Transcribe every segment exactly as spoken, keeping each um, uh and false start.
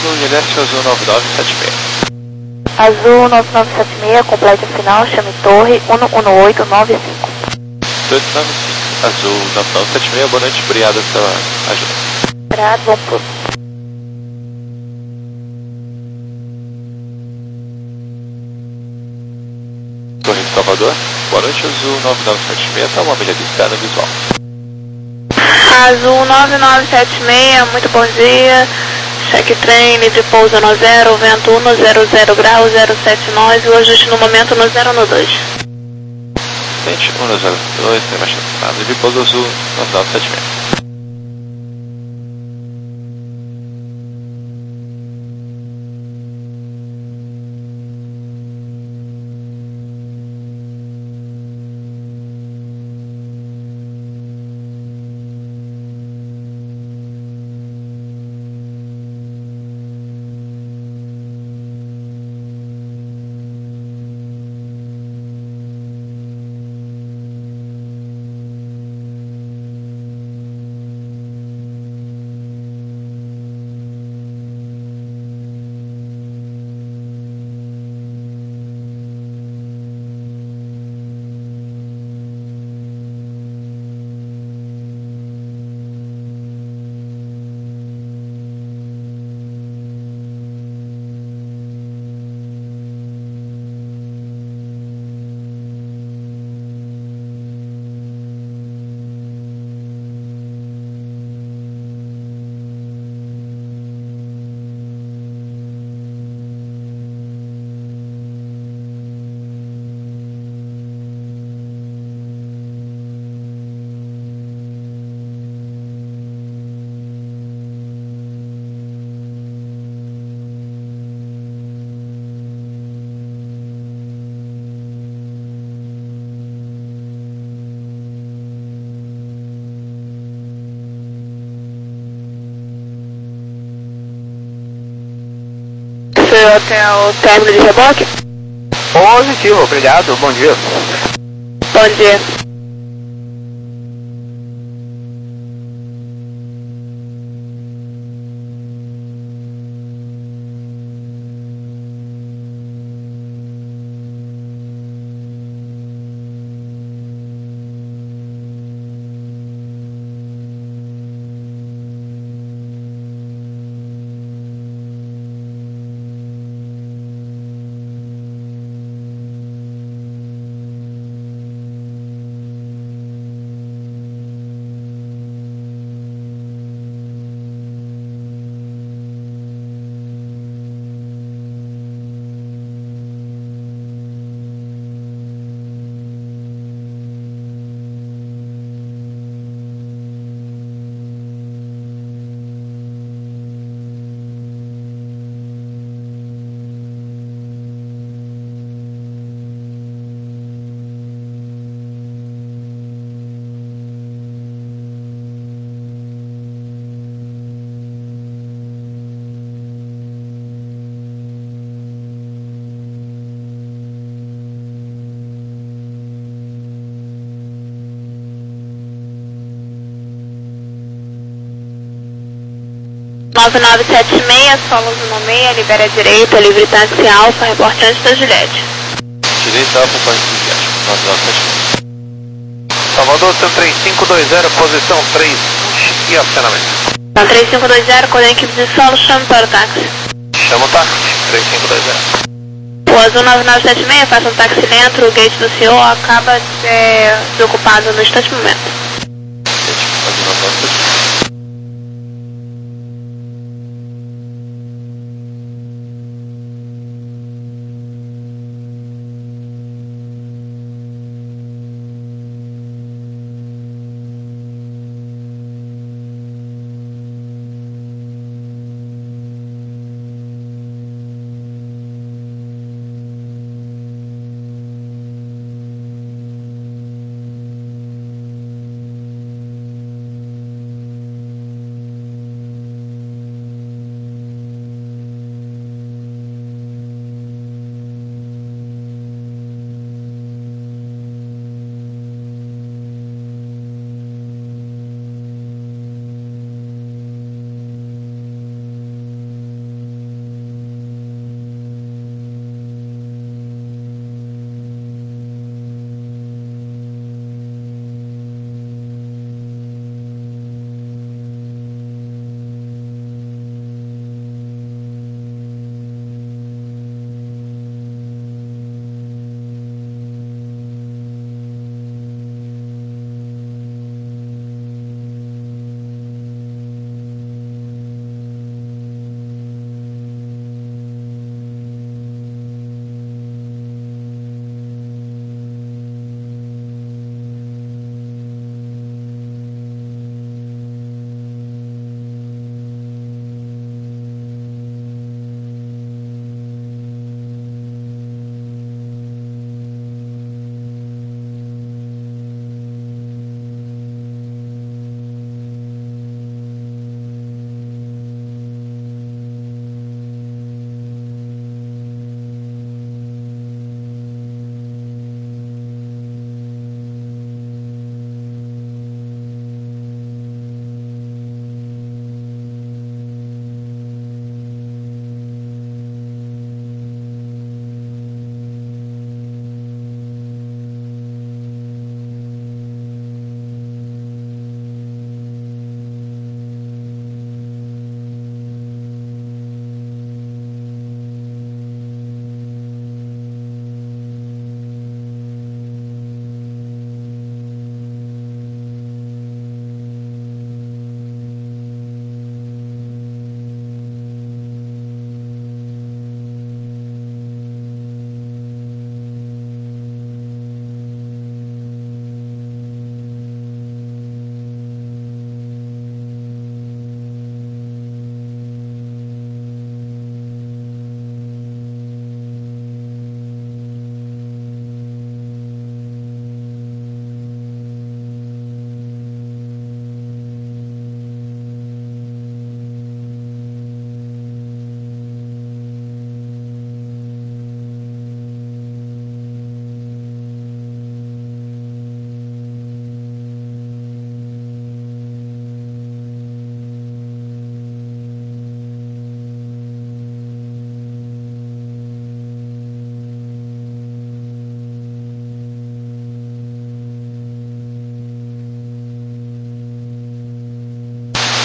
Obrigado, Juliette, azul nove nove sete seis. Azul nove nove sete seis, complete o final, chame torre um um oito nove cinco. oito nove cinco, azul nove nove sete seis, boa noite, obrigado pela ajuda. Obrigado, bom pouso. Torre de Salvador, boa noite, azul nove nove sete seis, está uma milha de no visual. Azul nove nove sete seis, muito bom dia. Check train de pouso no zero, vento um zero zero grau, zero sete nove, o ajuste no momento no zero no dois. Vente um zero dois, tem mais nada de pouso azul nove nove sete seis. Hotel término de reboque? Positivo, obrigado, bom dia. Bom dia. nove nove sete seis, solos no meia, libera a direita, livre táxi alfa, reporte antes da Juliette. Direita alfa, quarenta e sete, nove nove sete seis. Salvador, seu três cinco dois zero, posição três, e acionamento. Então, três cinco dois zero, com a equipe de solo, chame para o táxi. Chama o táxi, três cinco dois zero. O azul nove nove sete seis, faça um táxi dentro, o gate do senhor acaba de ser desocupado no instante momento. Azul nove nove sete seis.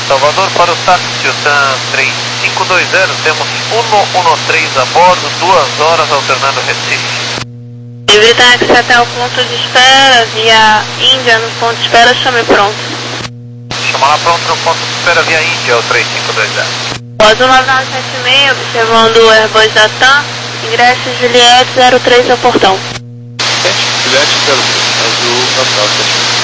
Salvador, para o táxi TAM três cinco dois zero, temos cento e treze a bordo, duas horas alternando Recife. Livre táxi até o ponto de espera, via Índia, no ponto de espera, chame pronto. Chama lá pronto no ponto de espera via Índia, o três cinco dois zero. Pós nove nove sete seis, observando o Airbus da TAM, ingresso Juliette zero três ao portão. Juliette zero três, azul, nove nove sete seis.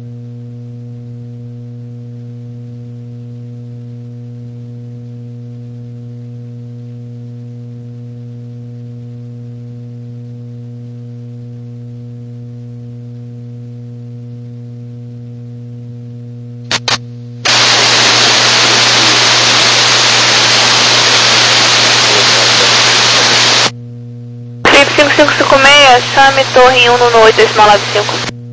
cinco cinco cinco seis, chame torre um no oito, decimal nove cinco.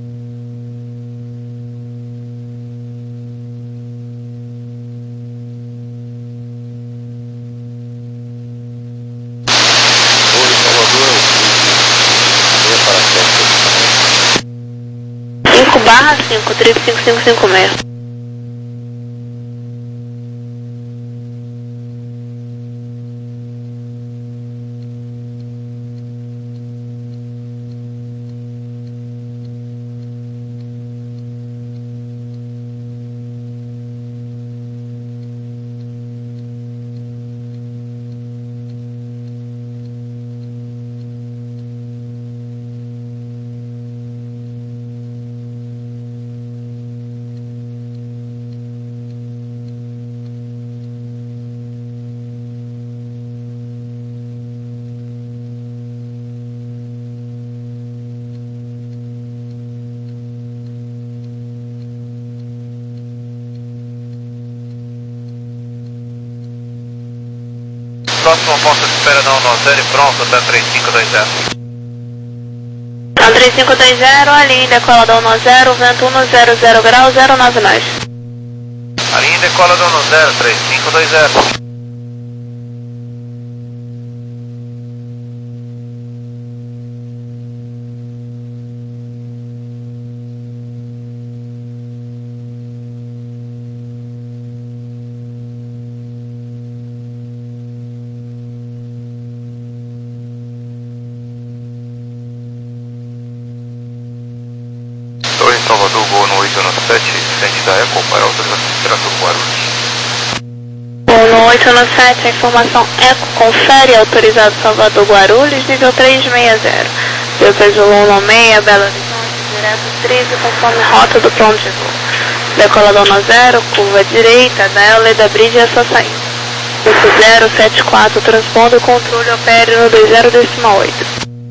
cinco barra cinco, trip cinco cinco cinco seis. Próximo ponto de espera da um zero e pronto, TAM três cinco dois zero. TAM três cinco dois zero, a linha decola da um zero, vento um zero zero grau, zero nove nove. A linha decola da um zero, três cinco dois zero. Torre Salvador, voo no oito nove sete, sente da Eco para autorização de operação Guarulhos. Voo no oito nove sete, a informação Eco confere autorizado Salvador Guarulhos, nível trezentos e sessenta. Deu peso um seis, Belo Horizonte, direto trinta, conforme rota do pronto de voo. Decola da um zero, curva direita, da Leda Bridge é só sair. oito zero sete quatro, transpondo controle opere no dois zero decimal oito.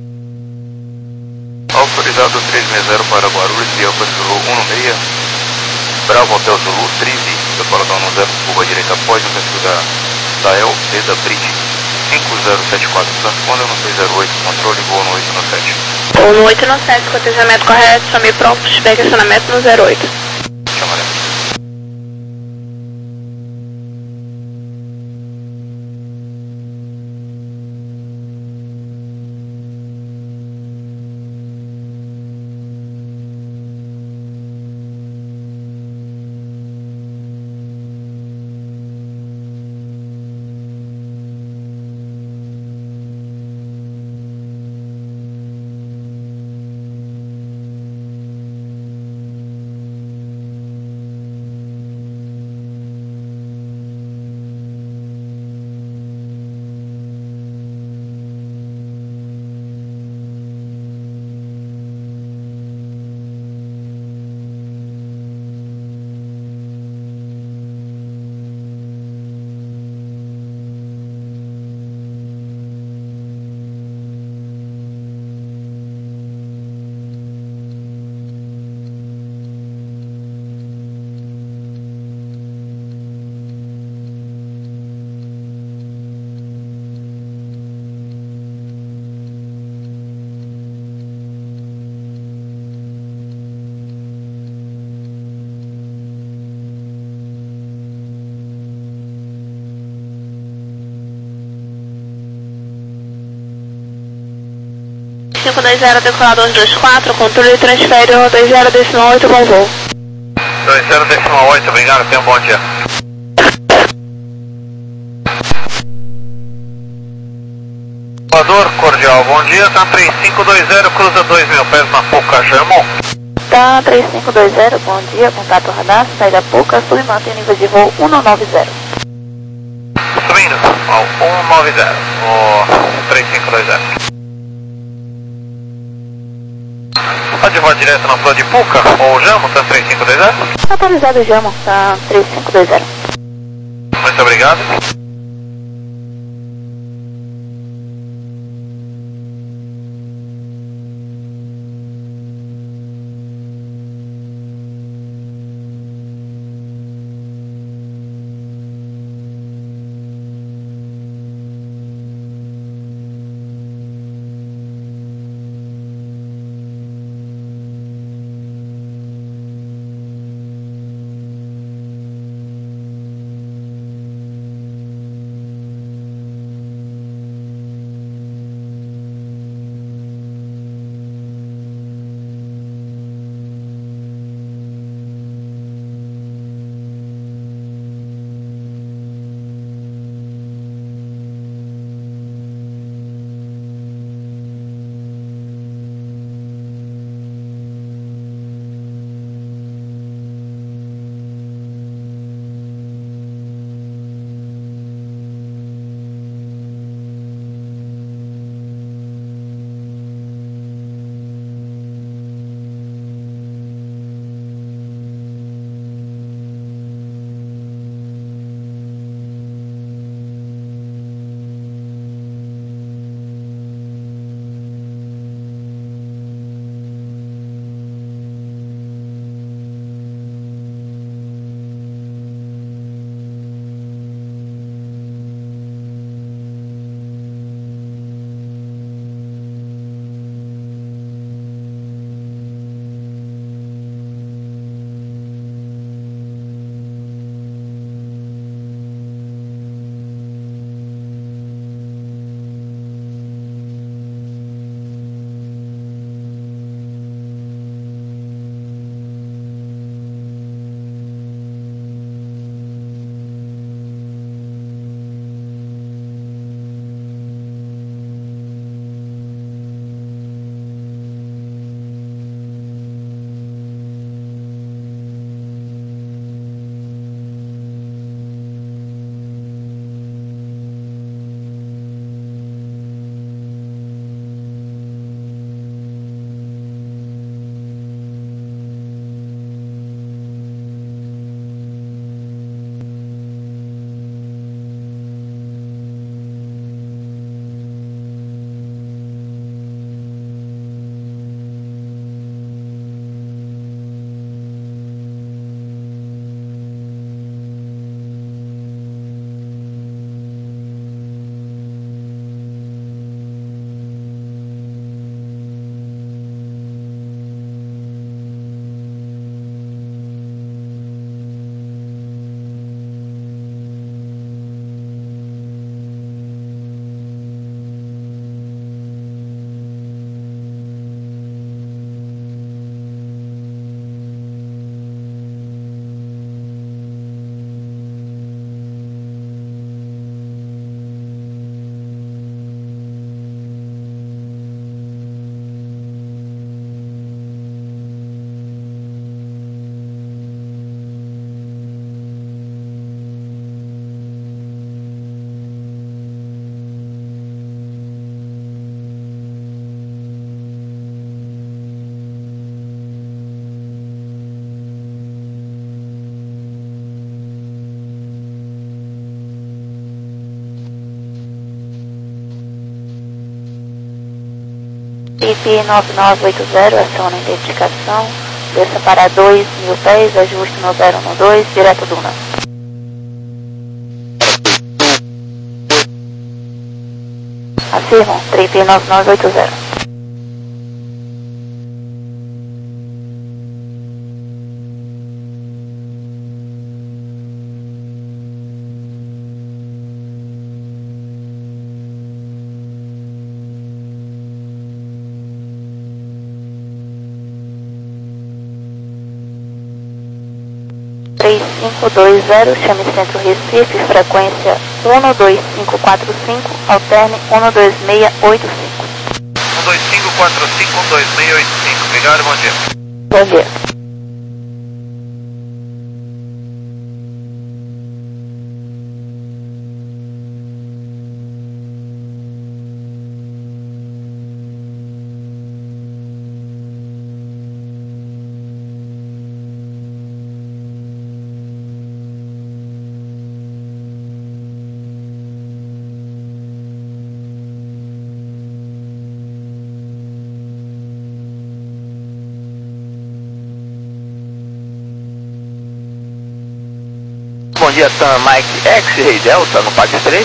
Autorizado trezentos e sessenta para Guarulhos, via Zulu um seis, Bravo Hotel Zulu, trinta, decola da um zero, curva direita após o centro da Dael, Leda Bridge, cinco zero sete quatro, transponda no seis zero oito, controle voo no oito nove sete. Voo no oito nove sete, cotejamento correto, chame pronto, espere acionamento no zero oito. Chamaremos. cinco dois zero, decolador dois quatro, controle transfere no dois zero decimal oito, bom voo. dois zero decimal oito, obrigado, tenha um bom dia. Salvador, cordial, bom dia, tá três cinco dois zero, cruza dois mil pés na Puca, Germão. Tá três cinco dois zero, bom dia, contato radar, saída Puca, sul e mantém nível de voo um nove zero. Subindo, ao um nove zero, o três cinco dois zero. Pode voar direto na flor de Puca, ou Jamo, tá três cinco dois zero? Atualizado Jamo, tá três cinco dois zero. Muito obrigado. I P nove nove oito zero, aciona a identificação, desça para dois mil pés, ajuste no zero um dois, direto Duna. Afirmo, I P nove nove oito zero. três cinco dois zero, chame Centro Recife, frequência um dois cinco quatro cinco, alterne um dois seis oito cinco. um dois cinco quatro cinco, um dois seis oito cinco. Obrigado, bom dia. Bom dia. Bom dia, Sam Mike X-Ray Delta no Parque três.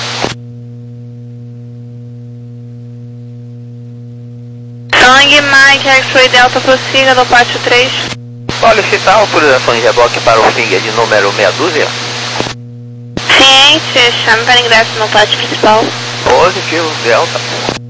Sangue Mike X-Ray Delta, prossiga no pátio três. Solicitar autorização de reboque para o finger de número meia dúzia. Ciente, chame para ingresso no pátio principal. Positivo, Delta.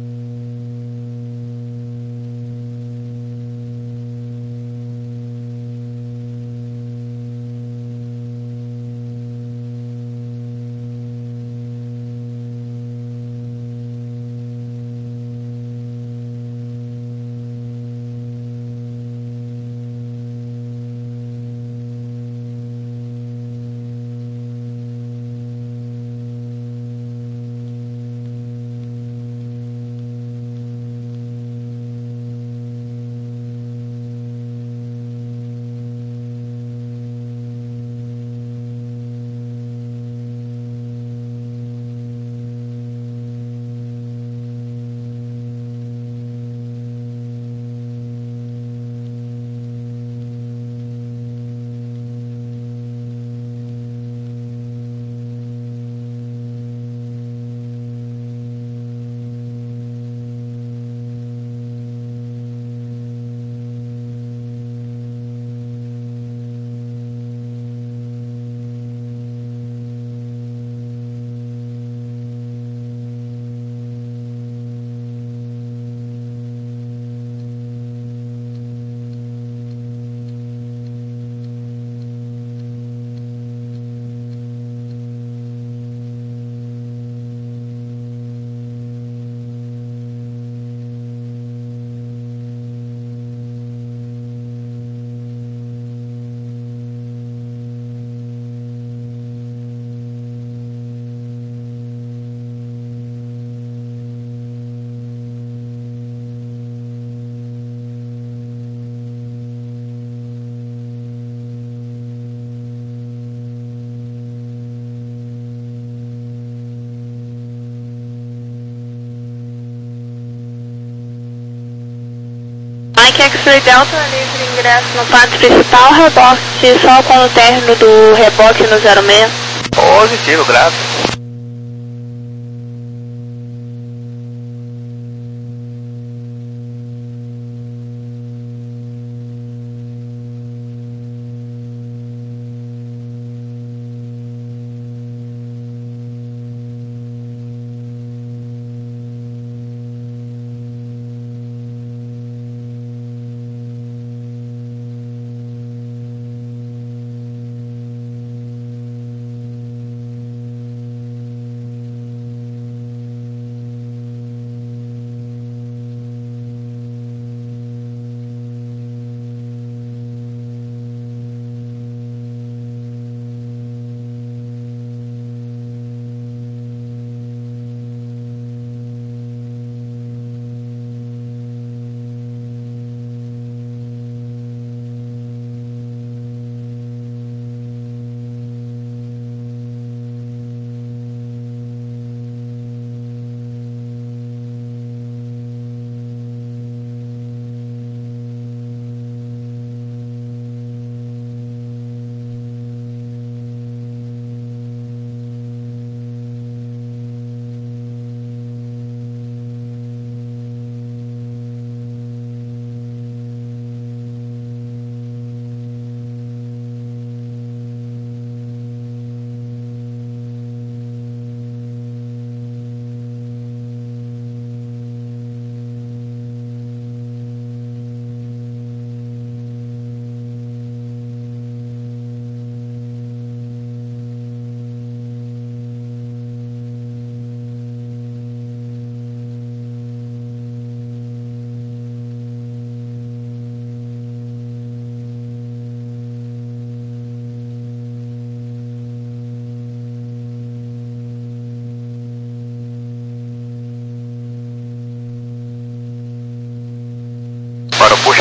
Mike X-Ray Delta, livre ingresso no pátio principal, reboque só com o término do reboque no zero seis. Positivo, graças.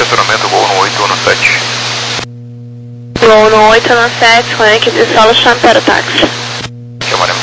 estacionamento Gol no oito um sete. Gol no oito um sete, com a equipe de solo, chame para o táxi. Chamaremos.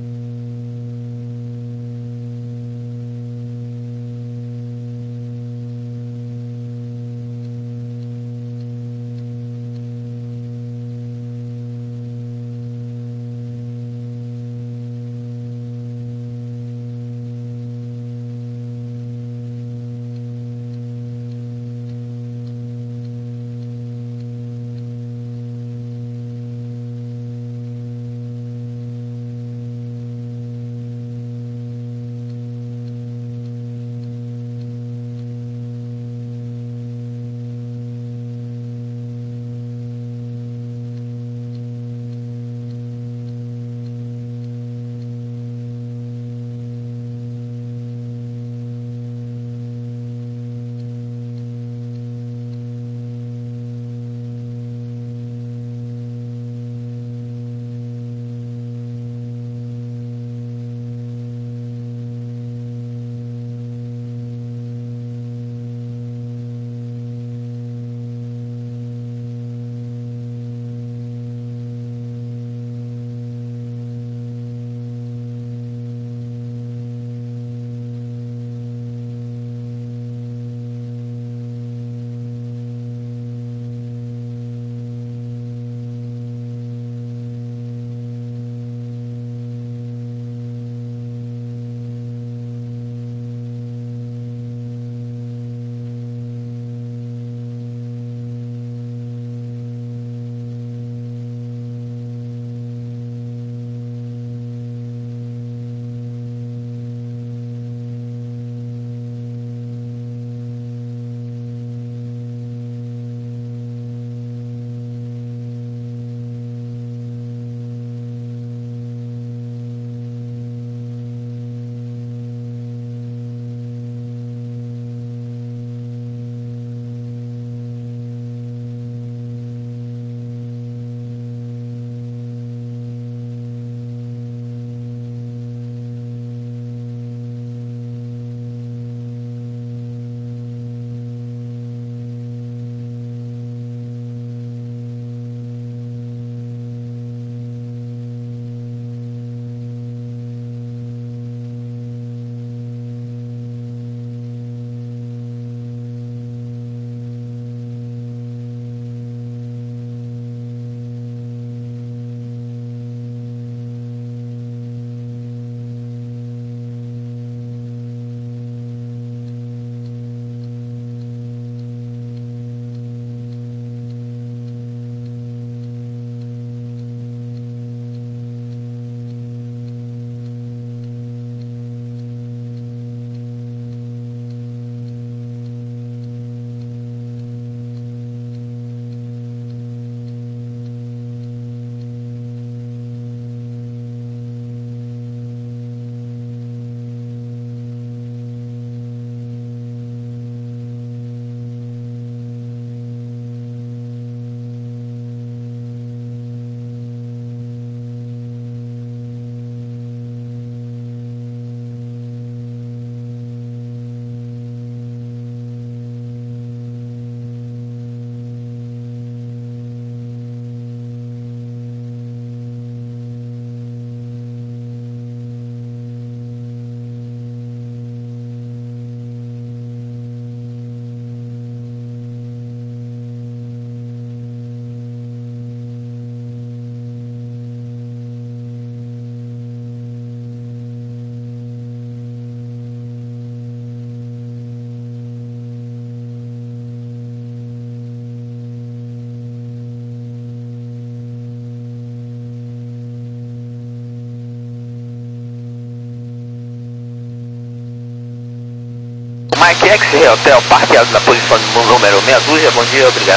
Mike X-Ray Hotel, parqueado na posição número meia dúzia. Bom dia, obrigado.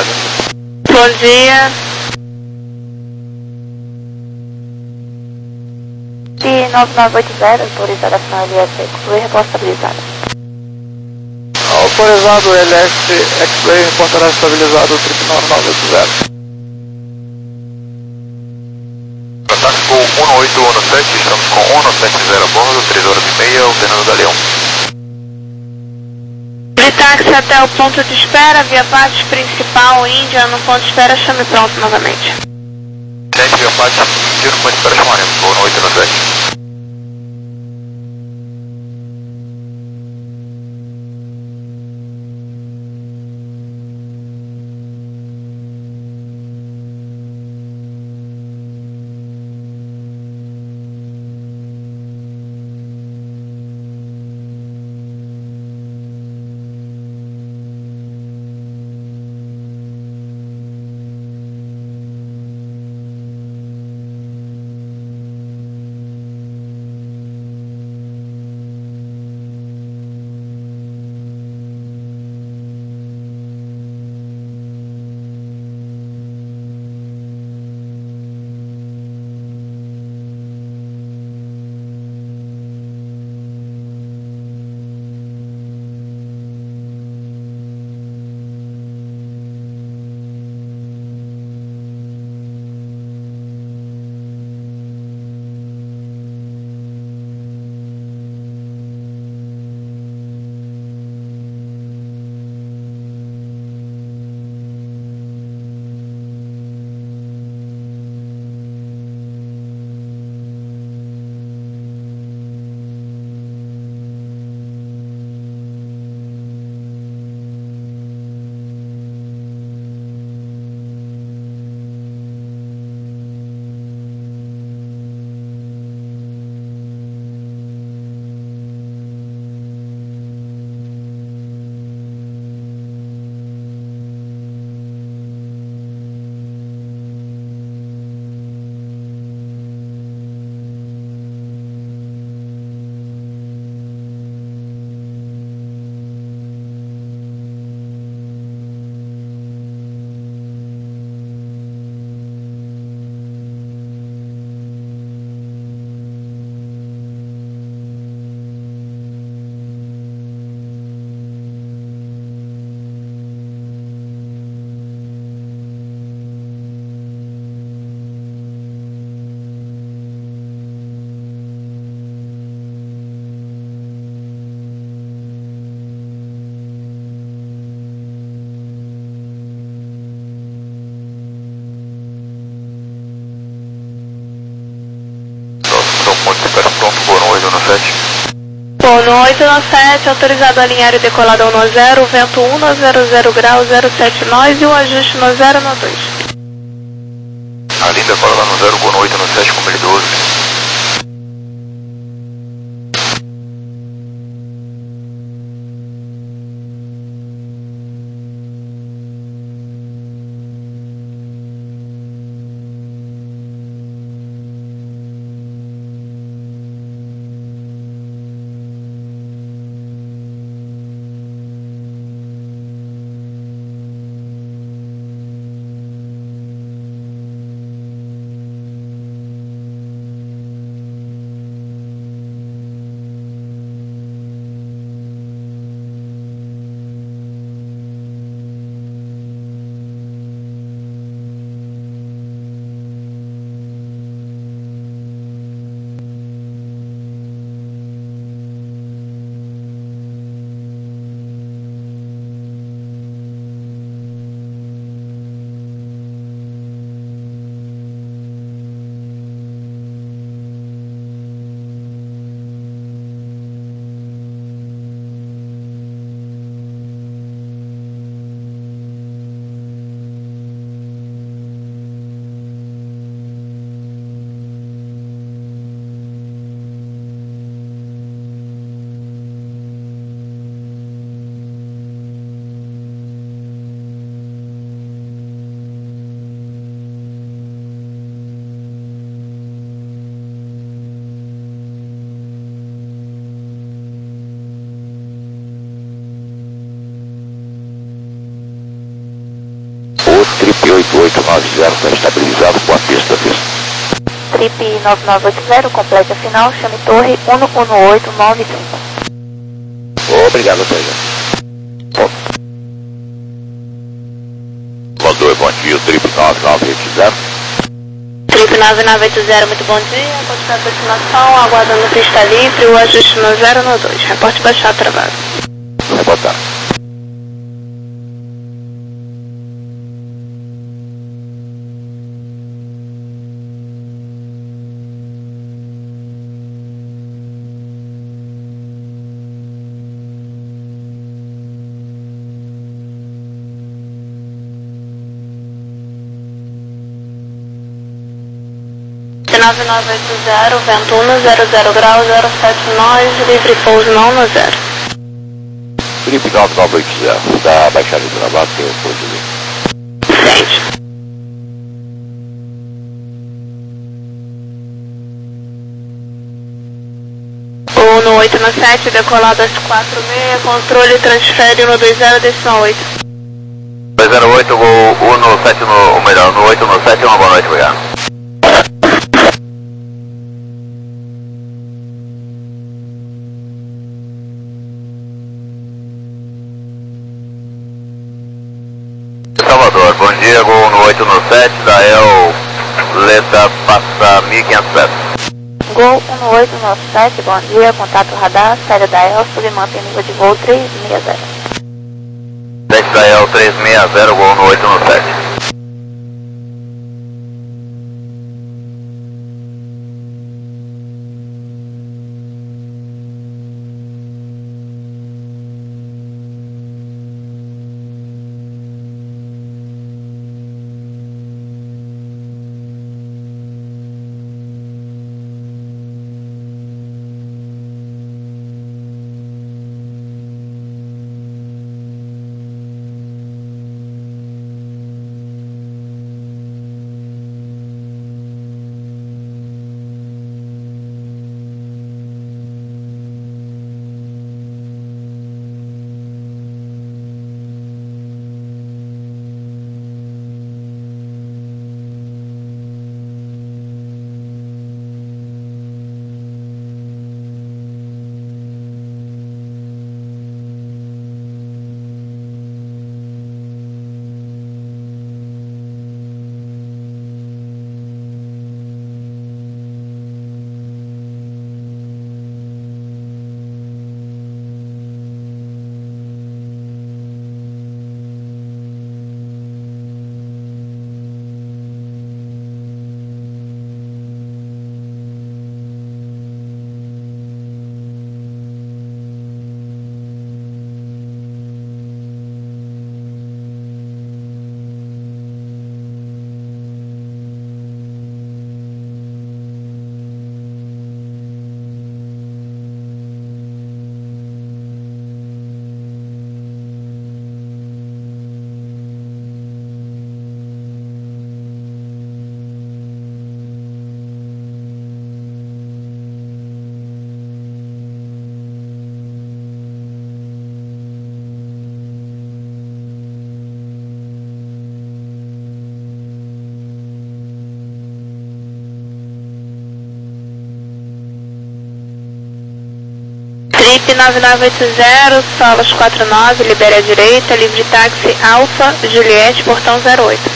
Bom dia. E nove nove oito zero, autorizada para L S, concluir responsabilizada. Autorizado L S X-Ray, reportará estabilizado, trip nove nove oito zero. Ataque com um oito um sete, estamos com um sete zero a bordo, três horas e meia, alternando Galeão. Militar táxi até o ponto de espera, via parte principal, Índia, no ponto de espera, chame pronto novamente. sete, via parte, Índia, no ponto de espera, chamaremos, voo no oito no sete. No oito no sete, autorizado a alinhar e decolar ao no zero, vento um no zero zero grau, zero sete nós e o ajuste no zero no dois. Alinha e decola no zero, voo no oito no sete, com mil e doze. Trip oito oito nove zero está estabilizado com a pista vista. Trip nove nove oito zero, completa final, chame torre um um oito nove cinco. Obrigado, Teja. Mandou, bom dia, Trip nove nove oito zero. Trip nove nove oito zero, muito bom dia, continuar a destinação, aguardando pista livre, o ajuste no zero no dois, reporte baixado travado. Reportar. nove nove oito zero, vento um zero zero grau, zero sete nove, livre pouso não no zero. Felipe nove nove oito zero, da Baixada do Gravado, tem o pouso ali. Sente. O no oito no sete, decolado às quatro e meia, controle transfere no dois zero, decimal oito. dois zero oito, gol um no sete, no, ou melhor, no oito no sete, uma boa noite, obrigado. Salvador, bom dia, gol no oito no sete, Dael, letra passa mil e quinhentos metros. Gol um no oito no sete, bom dia, contato radar, série da El, submantém nível de voo três seis zero. sete Dael três seis zero, gol no oito no sete. Trip nove nove oito zero, Solas quatro nove, libere à direita, livre táxi Alfa, Juliette, portão zero oito.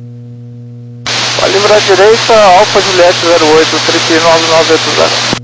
Vai livre à direita, Alfa Juliette zero oito, trip nove nove oito zero.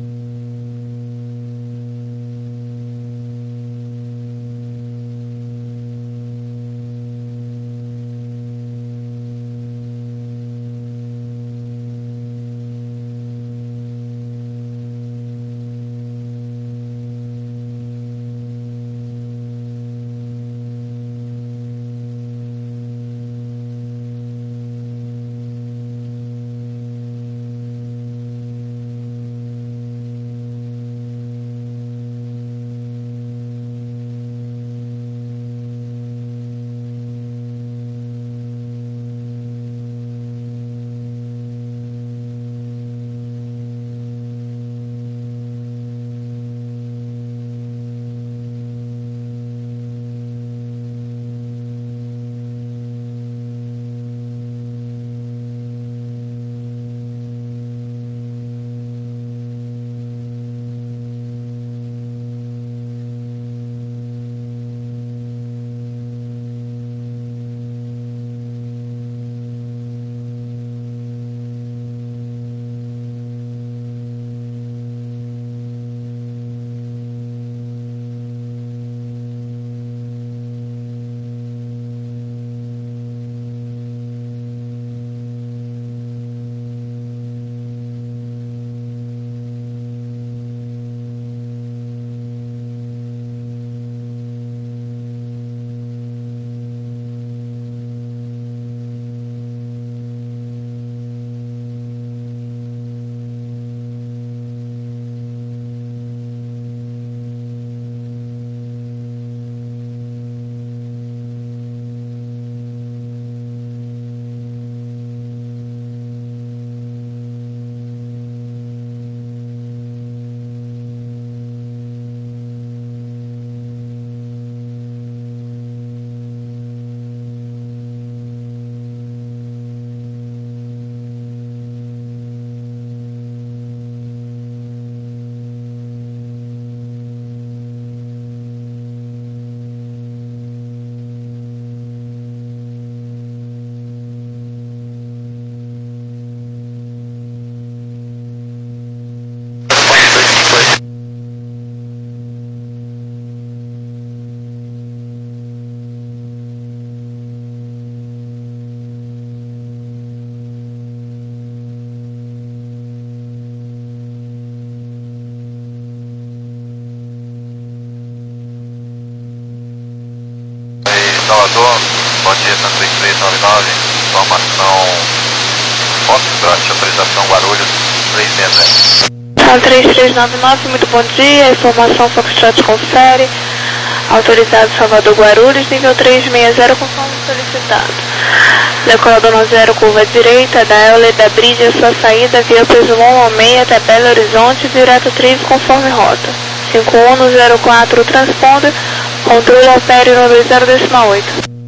Cessna três três nove nove, informação Foxtrot, autorização Guarulhos três seis zero. São três três nove nove, muito bom dia, informação Foxtrot confere, autorizado Salvador Guarulhos, nível três seis zero, conforme solicitado. Decolador no zero, curva direita, da Euler da Bridge, sua saída via Pesulon seis até Belo Horizonte, direto Trive, conforme rota. cinco um no zero quatro, transponder, controle opere no dois zero oito.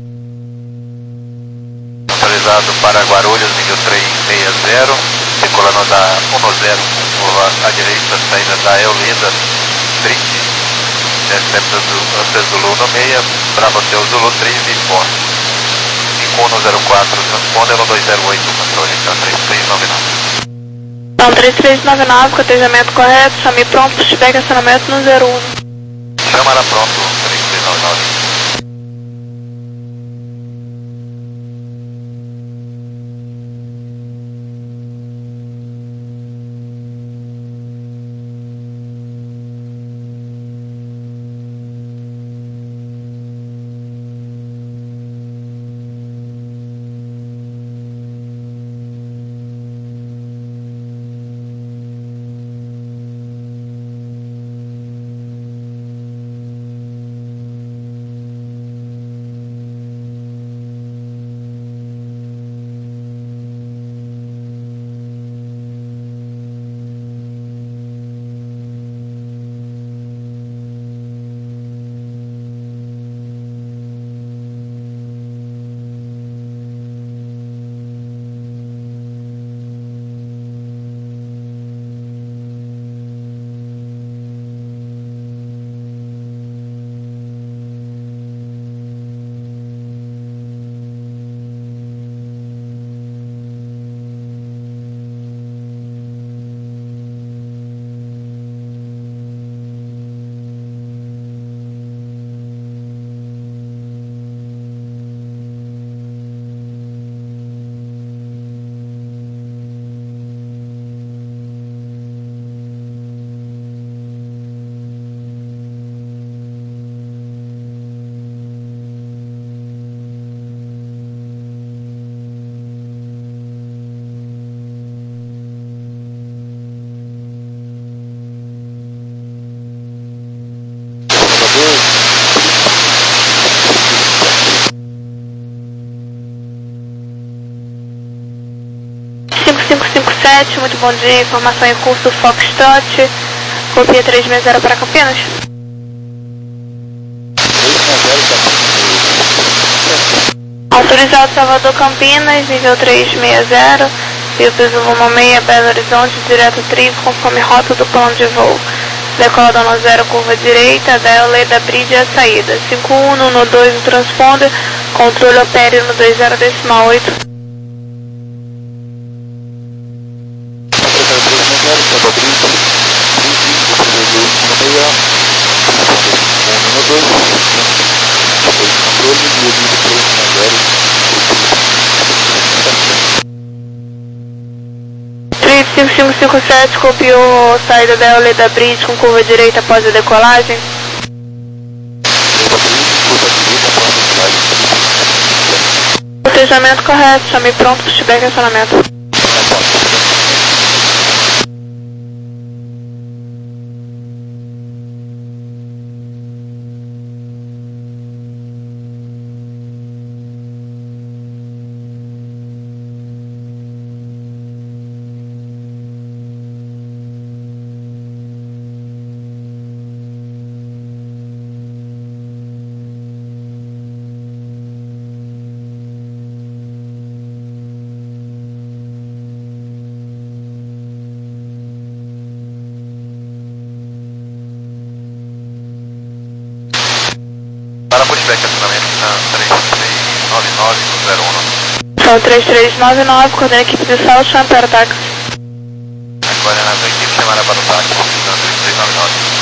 Autorizado para Guarulhos, nível três seis zero, decolando da um zero, curva à direita, saída da Eulida, Bridge, intercepta do Zulu no seis, Bravo Hotel Zulu três e Forte. cinco um no zero quatro, transponder no dois zero oito, controle, tá três três nove nove. Então, três três nove nove, cotejamento correto, chame pronto, pushback, acionamento no zero um. Câmara pronto, três três nove nove. cinco cinco cinco sete, muito bom dia, informação em curso Foxtrot, copia três seis zero para Campinas. Autorizado Salvador Campinas, nível três seis zero, Rio Pesulon seis, Belo Horizonte, direto Trive, conforme rota do plano de voo. Decolador no zero, curva direita, da Euler da Bridge a saída. cinco um no dois, o transponder, controle opere no dois zero oito. três cinco cinco cinco sete, copiou saída da Euler da Bridge com curva direita após a decolagem. Cotejamento correto, chame pronto, pushback, acionamento. Para pushback, acionamento na três três nove nove no zero um. São três três nove nove, coordena a equipe de salto, chame para o táxi. Agora a equipe chamada para o táxi, na três três nove nove.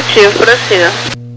Negativo, prossiga.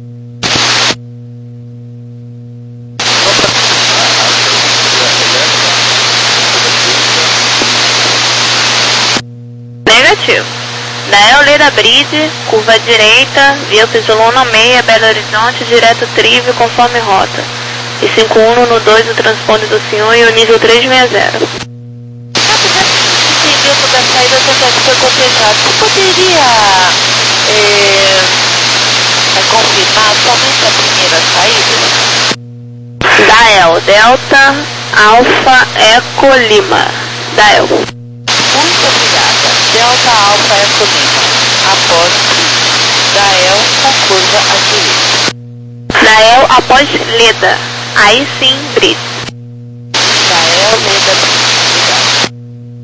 Negativo. Dael Leda Bridge, curva direita, via Pisolon no meia, Belo Horizonte, direto Trívio, conforme rota. E cinco um no dois o transponder do senhor e o nível trezentos e sessenta. Entendeu toda a saída até que foi cotejado. Você poderia é, é, confirmar somente a primeira saída? Dael, Delta, Alfa, Eco, Lima. Dael. Muito obrigada. Delta Alfa Eco Lima. Após Dael com curva à direita. Dael após Leda. Aí sim, Bridge. Dael Leda Bridge. Obrigada.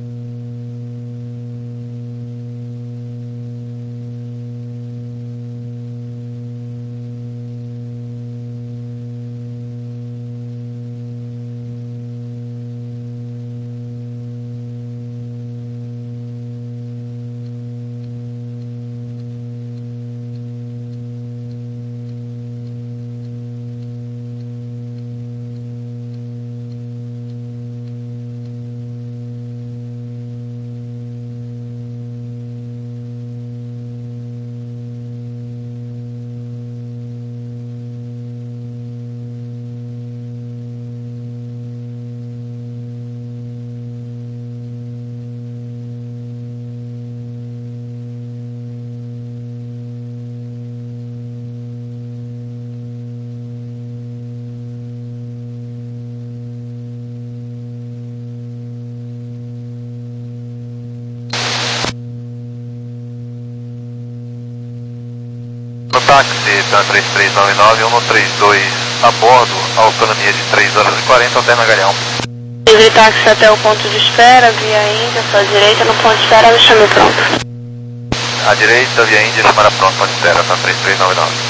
No táxi TAM três três nove nove, um três dois a bordo, autonomia de três horas e quarenta até Magalhão. Livre táxi até o ponto de espera, via Índia, sua direita, no ponto de espera, me chame pronto. À direita, via Índia, chamada pronto, pode espera, TAM três três nove nove.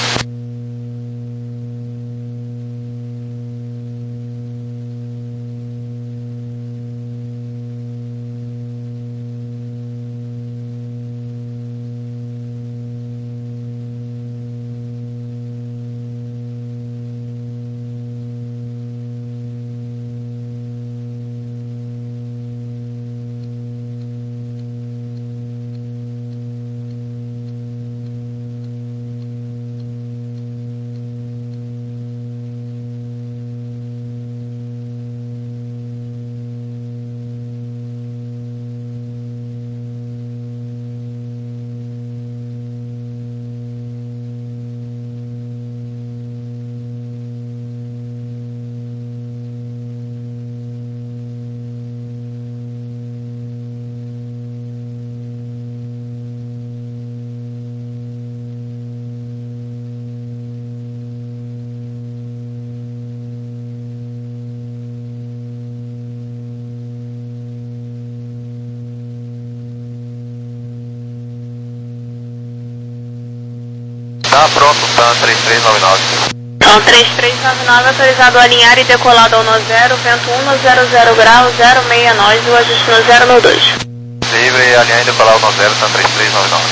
Tá pronto, TAM três três nove nove. Então, três três nove nove, autorizado a alinhar e decolado ao no zero, vento um no zero zero grau, zero seis nós, o ajuste no zero no dois. Livre, alinhar e decolar ao no zero, TAM três três nove nove.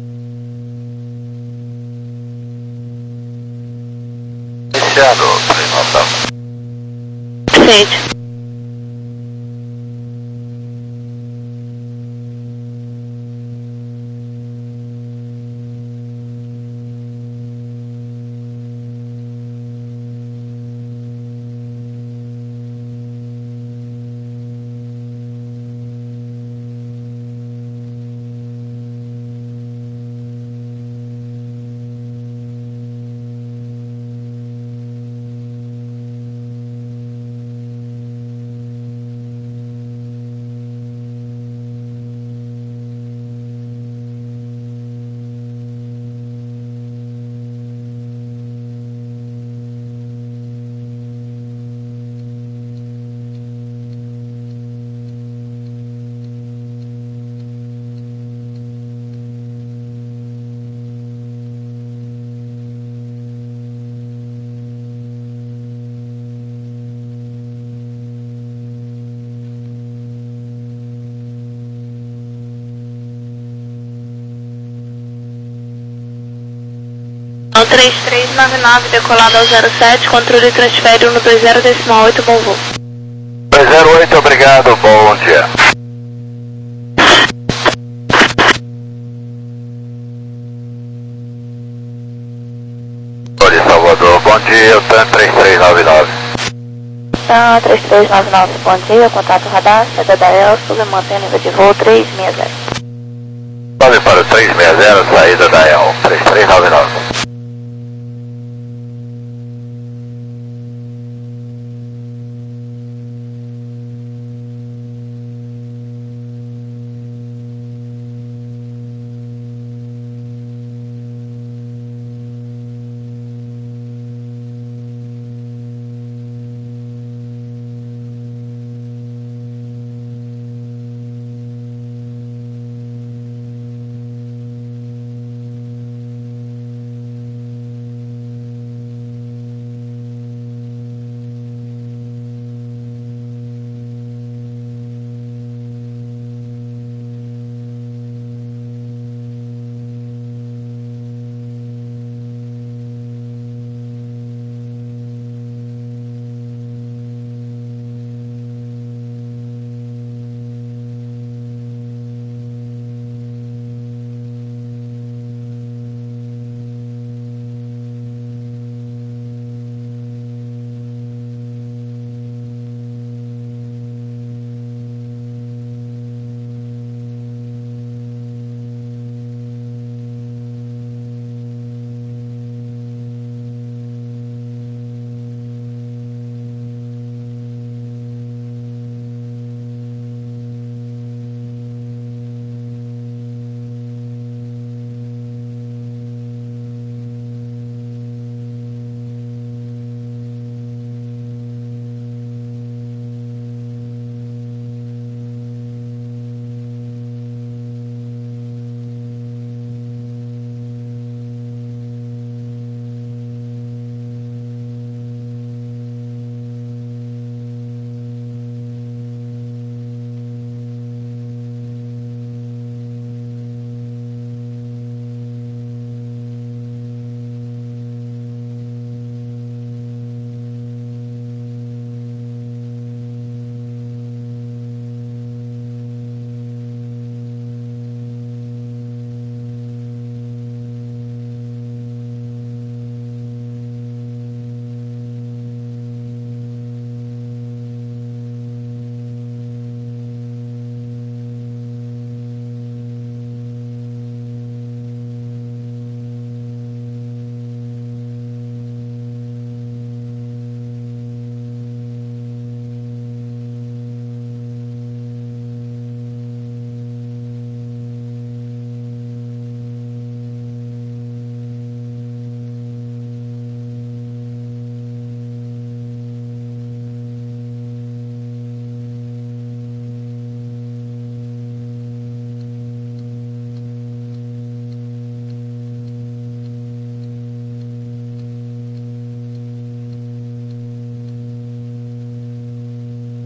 Iniciado, informação. Perfeito. três três nove nove, decolado ao zero sete, controle transfere no dois zero decimal oito, bom voo. dois zero oito, obrigado, bom dia. Oi, Salvador, bom dia, TAM três três nove nove. TAM três três nove nove, bom dia, contato radar, saída da E L, sub, mantém nível de voo três seis zero. Sobe para o três seis zero, saída da E L, três três nove nove.